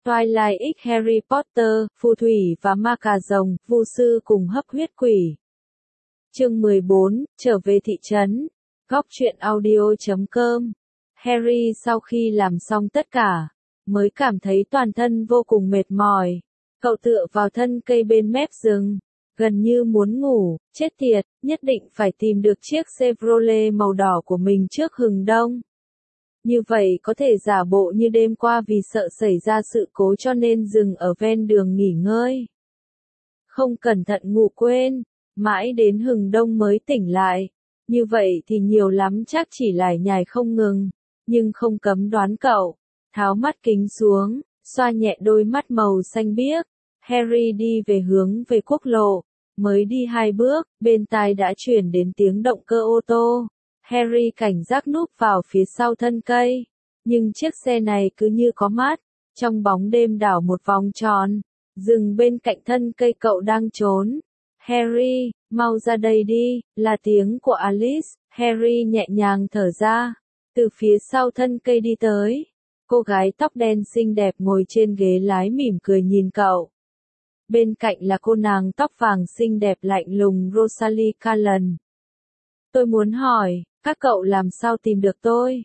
Twilight X Harry Potter, phù thủy và ma cà rồng, vu sư cùng hấp huyết quỷ. Chương 14, trở về thị trấn. Góc truyện audio.com. Harry sau khi làm xong tất cả, mới cảm thấy toàn thân vô cùng mệt mỏi. Cậu tựa vào thân cây bên mép rừng, gần như muốn ngủ, chết tiệt, nhất định phải tìm được chiếc Chevrolet màu đỏ của mình trước hừng đông. Như vậy có thể giả bộ như đêm qua vì sợ xảy ra sự cố cho nên dừng ở ven đường nghỉ ngơi. Không cẩn thận ngủ quên, mãi đến hừng đông mới tỉnh lại. Như vậy thì nhiều lắm chắc chỉ lải nhải không ngừng, nhưng không cấm đoán cậu. Tháo mắt kính xuống, xoa nhẹ đôi mắt màu xanh biếc. Harry đi về hướng về quốc lộ, mới đi 2 bước, bên tai đã truyền đến tiếng động cơ ô tô. Harry cảnh giác núp vào phía sau thân cây, nhưng chiếc xe này cứ như có mắt, trong bóng đêm đảo một vòng tròn, dừng bên cạnh thân cây cậu đang trốn. Harry, mau ra đây đi, là tiếng của Alice. Harry nhẹ nhàng thở ra, từ phía sau thân cây đi tới. Cô gái tóc đen xinh đẹp ngồi trên ghế lái mỉm cười nhìn cậu. Bên cạnh là cô nàng tóc vàng xinh đẹp lạnh lùng Rosalie Cullen. Tôi muốn hỏi, các cậu làm sao tìm được tôi?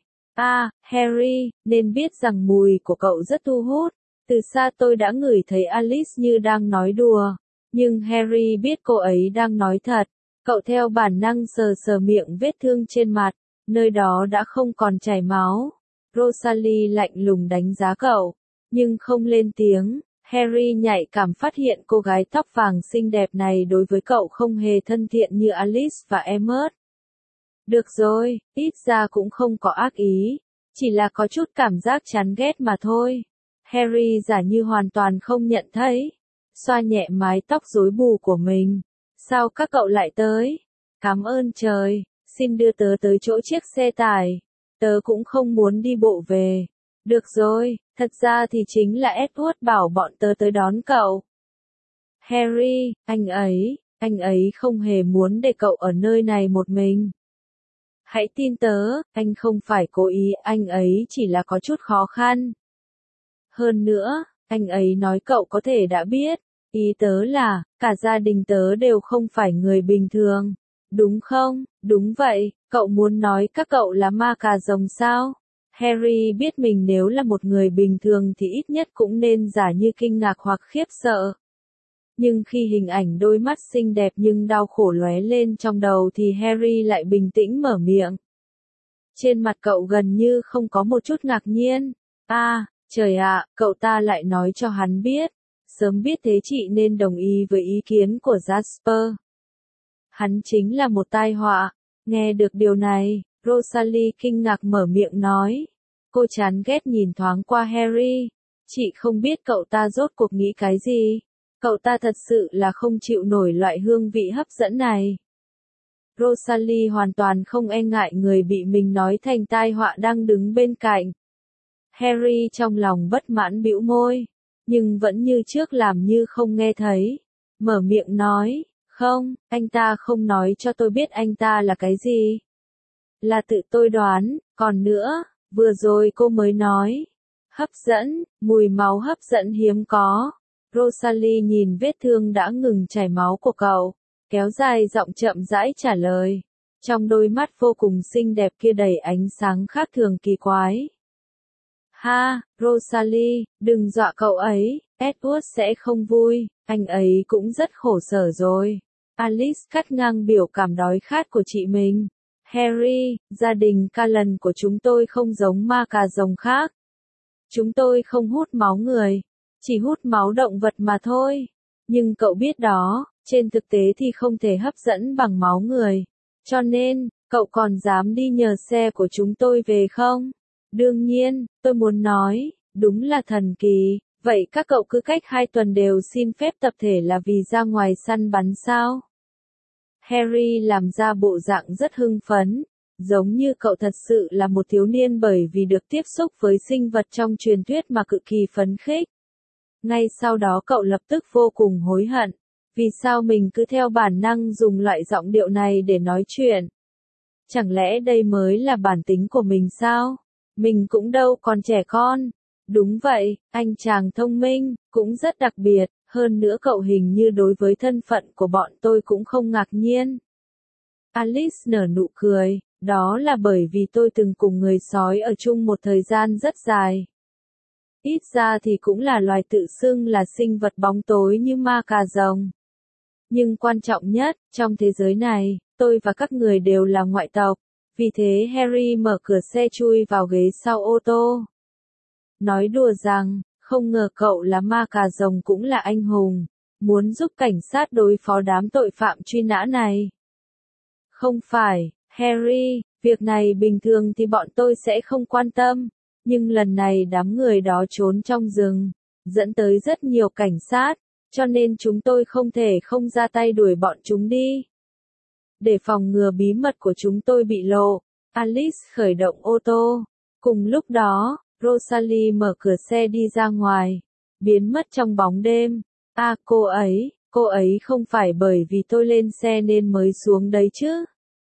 Harry, nên biết rằng mùi của cậu rất thu hút. Từ xa tôi đã ngửi thấy Alice như đang nói đùa. Nhưng Harry biết cô ấy đang nói thật. Cậu theo bản năng sờ sờ miệng vết thương trên mặt, nơi đó đã không còn chảy máu. Rosalie lạnh lùng đánh giá cậu, nhưng không lên tiếng. Harry nhạy cảm phát hiện cô gái tóc vàng xinh đẹp này đối với cậu không hề thân thiện như Alice và Emmet. Được rồi, ít ra cũng không có ác ý, chỉ là có chút cảm giác chán ghét mà thôi. Harry giả như hoàn toàn không nhận thấy, xoa nhẹ mái tóc rối bù của mình. Sao các cậu lại tới? Cảm ơn trời, xin đưa tớ tới chỗ chiếc xe tải. Tớ cũng không muốn đi bộ về. Được rồi, thật ra thì chính là Edward bảo bọn tớ tới đón cậu. Harry, anh ấy không hề muốn để cậu ở nơi này một mình. Hãy tin tớ, anh không phải cố ý, anh ấy chỉ là có chút khó khăn. Hơn nữa, anh ấy nói cậu có thể đã biết, ý tớ là, cả gia đình tớ đều không phải người bình thường. Đúng không? Đúng vậy, cậu muốn nói các cậu là ma cà rồng sao? Harry biết mình nếu là một người bình thường thì ít nhất cũng nên giả như kinh ngạc hoặc khiếp sợ. Nhưng khi hình ảnh đôi mắt xinh đẹp nhưng đau khổ lóe lên trong đầu thì Harry lại bình tĩnh mở miệng. Trên mặt cậu gần như không có một chút ngạc nhiên. Trời ạ, cậu ta lại nói cho hắn biết. Sớm biết thế chị nên đồng ý với ý kiến của Jasper. Hắn chính là một tai họa. Nghe được điều này, Rosalie kinh ngạc mở miệng nói. Cô chán ghét nhìn thoáng qua Harry. Chị không biết cậu ta rốt cuộc nghĩ cái gì. Cậu ta thật sự là không chịu nổi loại hương vị hấp dẫn này. Rosalie hoàn toàn không e ngại người bị mình nói thành tai họa đang đứng bên cạnh. Harry trong lòng bất mãn bĩu môi, nhưng vẫn như trước làm như không nghe thấy. Mở miệng nói, không, anh ta không nói cho tôi biết anh ta là cái gì. Là tự tôi đoán, còn nữa, vừa rồi cô mới nói. Hấp dẫn, mùi máu hấp dẫn hiếm có. Rosalie nhìn vết thương đã ngừng chảy máu của cậu, kéo dài giọng chậm rãi trả lời. Trong đôi mắt vô cùng xinh đẹp kia đầy ánh sáng khác thường kỳ quái. Rosalie, đừng dọa cậu ấy, Edward sẽ không vui, anh ấy cũng rất khổ sở rồi. Alice cắt ngang biểu cảm đói khát của chị mình. Harry, gia đình Cullen của chúng tôi không giống ma cà rồng khác. Chúng tôi không hút máu người, chỉ hút máu động vật mà thôi. Nhưng cậu biết đó, trên thực tế thì không thể hấp dẫn bằng máu người. Cho nên, cậu còn dám đi nhờ xe của chúng tôi về không? Đương nhiên, tôi muốn nói, đúng là thần kỳ. Vậy các cậu cứ cách 2 tuần đều xin phép tập thể là vì ra ngoài săn bắn sao? Harry làm ra bộ dạng rất hưng phấn, giống như cậu thật sự là một thiếu niên bởi vì được tiếp xúc với sinh vật trong truyền thuyết mà cực kỳ phấn khích. Ngay sau đó cậu lập tức vô cùng hối hận, vì sao mình cứ theo bản năng dùng loại giọng điệu này để nói chuyện. Chẳng lẽ đây mới là bản tính của mình sao? Mình cũng đâu còn trẻ con. Đúng vậy, anh chàng thông minh, cũng rất đặc biệt, hơn nữa cậu hình như đối với thân phận của bọn tôi cũng không ngạc nhiên. Alice nở nụ cười, đó là bởi vì tôi từng cùng người sói ở chung một thời gian rất dài. Ít ra thì cũng là loài tự xưng là sinh vật bóng tối như ma cà rồng. Nhưng quan trọng nhất, trong thế giới này, tôi và các người đều là ngoại tộc. Vì thế Harry mở cửa xe chui vào ghế sau ô tô. Nói đùa rằng, không ngờ cậu là ma cà rồng cũng là anh hùng, muốn giúp cảnh sát đối phó đám tội phạm truy nã này. Không phải, Harry, việc này bình thường thì bọn tôi sẽ không quan tâm, nhưng lần này đám người đó trốn trong rừng, dẫn tới rất nhiều cảnh sát, cho nên chúng tôi không thể không ra tay đuổi bọn chúng đi. Để phòng ngừa bí mật của chúng tôi bị lộ, Alice khởi động ô tô. Cùng lúc đó, Rosalie mở cửa xe đi ra ngoài, biến mất trong bóng đêm. À cô ấy không phải bởi vì tôi lên xe nên mới xuống đấy chứ.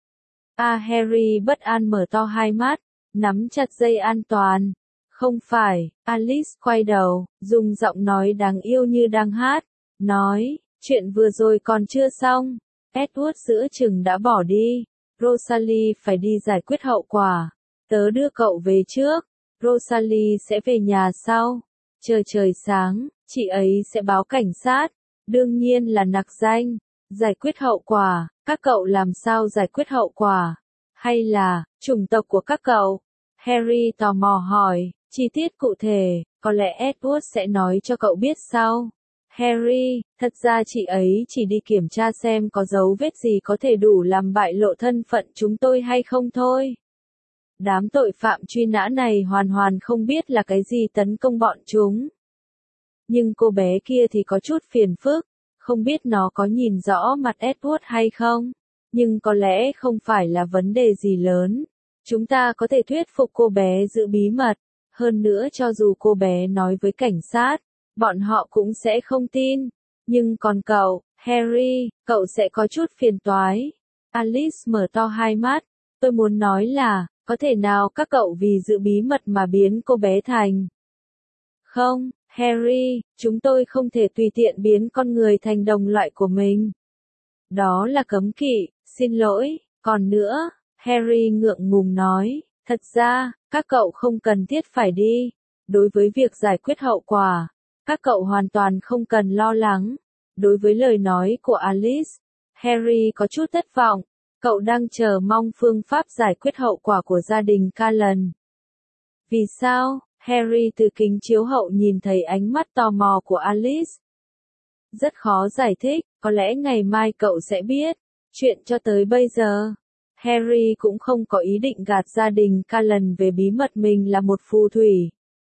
À Harry bất an mở to hai mắt, nắm chặt dây an toàn. Không phải, Alice quay đầu, dùng giọng nói đáng yêu như đang hát, nói, chuyện vừa rồi còn chưa xong. Edward giữa chừng đã bỏ đi. Rosalie phải đi giải quyết hậu quả. Tớ đưa cậu về trước. Rosalie sẽ về nhà sau. Chờ trời sáng, chị ấy sẽ báo cảnh sát. Đương nhiên là nặc danh. Giải quyết hậu quả, các cậu làm sao giải quyết hậu quả? Hay là, chủng tộc của các cậu? Harry tò mò hỏi, chi tiết cụ thể, có lẽ Edward sẽ nói cho cậu biết sau. Harry, thật ra chị ấy chỉ đi kiểm tra xem có dấu vết gì có thể đủ làm bại lộ thân phận chúng tôi hay không thôi. Đám tội phạm truy nã này hoàn không biết là cái gì tấn công bọn chúng. Nhưng cô bé kia thì có chút phiền phức, không biết nó có nhìn rõ mặt Edward hay không. Nhưng có lẽ không phải là vấn đề gì lớn. Chúng ta có thể thuyết phục cô bé giữ bí mật. Hơn nữa cho dù cô bé nói với cảnh sát, bọn họ cũng sẽ không tin. Nhưng còn cậu, Harry, cậu sẽ có chút phiền toái. Alice mở to hai mắt. Tôi muốn nói là, có thể nào các cậu vì giữ bí mật mà biến cô bé thành? Không, Harry, chúng tôi không thể tùy tiện biến con người thành đồng loại của mình. Đó là cấm kỵ, xin lỗi, còn nữa, Harry ngượng ngùng nói, thật ra, các cậu không cần thiết phải đi. Đối với việc giải quyết hậu quả, các cậu hoàn toàn không cần lo lắng. Đối với lời nói của Alice, Harry có chút thất vọng. Cậu đang chờ mong phương pháp giải quyết hậu quả của gia đình Cullen. Vì sao? Harry từ kính chiếu hậu nhìn thấy ánh mắt tò mò của Alice. Rất khó giải thích, có lẽ ngày mai cậu sẽ biết. Chuyện cho tới bây giờ, Harry cũng không có ý định gạt gia đình Cullen về bí mật mình là một phù thủy.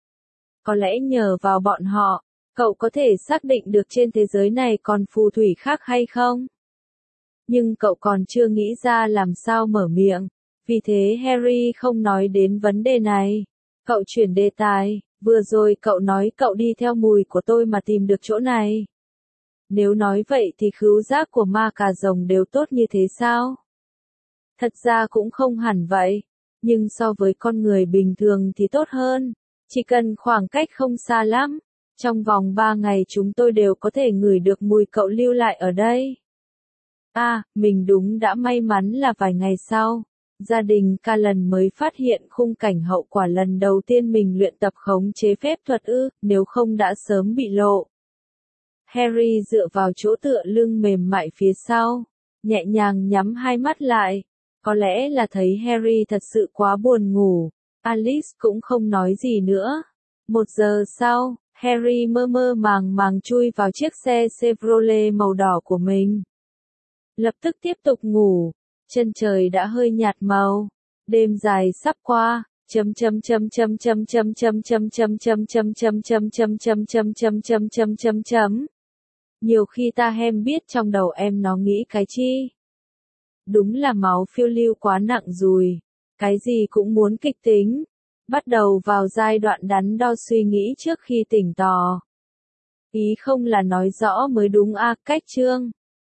Có lẽ nhờ vào bọn họ, cậu có thể xác định được trên thế giới này còn phù thủy khác hay không? Nhưng cậu còn chưa nghĩ ra làm sao mở miệng. Vì thế Harry không nói đến vấn đề này. Cậu chuyển đề tài, vừa rồi cậu nói cậu đi theo mùi của tôi mà tìm được chỗ này. Nếu nói vậy thì khứu giác của ma cà rồng đều tốt như thế sao? Thật ra cũng không hẳn vậy. Nhưng so với con người bình thường thì tốt hơn. Chỉ cần khoảng cách không xa lắm. Trong vòng 3 ngày chúng tôi đều có thể ngửi được mùi cậu lưu lại ở đây. À, mình đúng đã may mắn là vài ngày sau, gia đình Cullen mới phát hiện khung cảnh hậu quả lần đầu tiên mình luyện tập khống chế phép thuật nếu không đã sớm bị lộ. Harry dựa vào chỗ tựa lưng mềm mại phía sau, nhẹ nhàng nhắm hai mắt lại. Có lẽ là thấy Harry thật sự quá buồn ngủ, Alice cũng không nói gì nữa. 1 giờ sau, Harry mơ mơ màng chui vào chiếc xe Chevrolet màu đỏ của mình. Lập tức tiếp tục ngủ, chân trời đã hơi nhạt màu, đêm dài sắp qua. Nhiều khi ta hem biết trong đầu em nó nghĩ cái chi. Đúng là máu phiêu lưu quá nặng rồi, cái gì cũng muốn kịch tính. Bắt đầu vào giai đoạn đắn đo suy nghĩ trước khi tỉnh tò. Ý không là nói rõ mới đúng cách chương.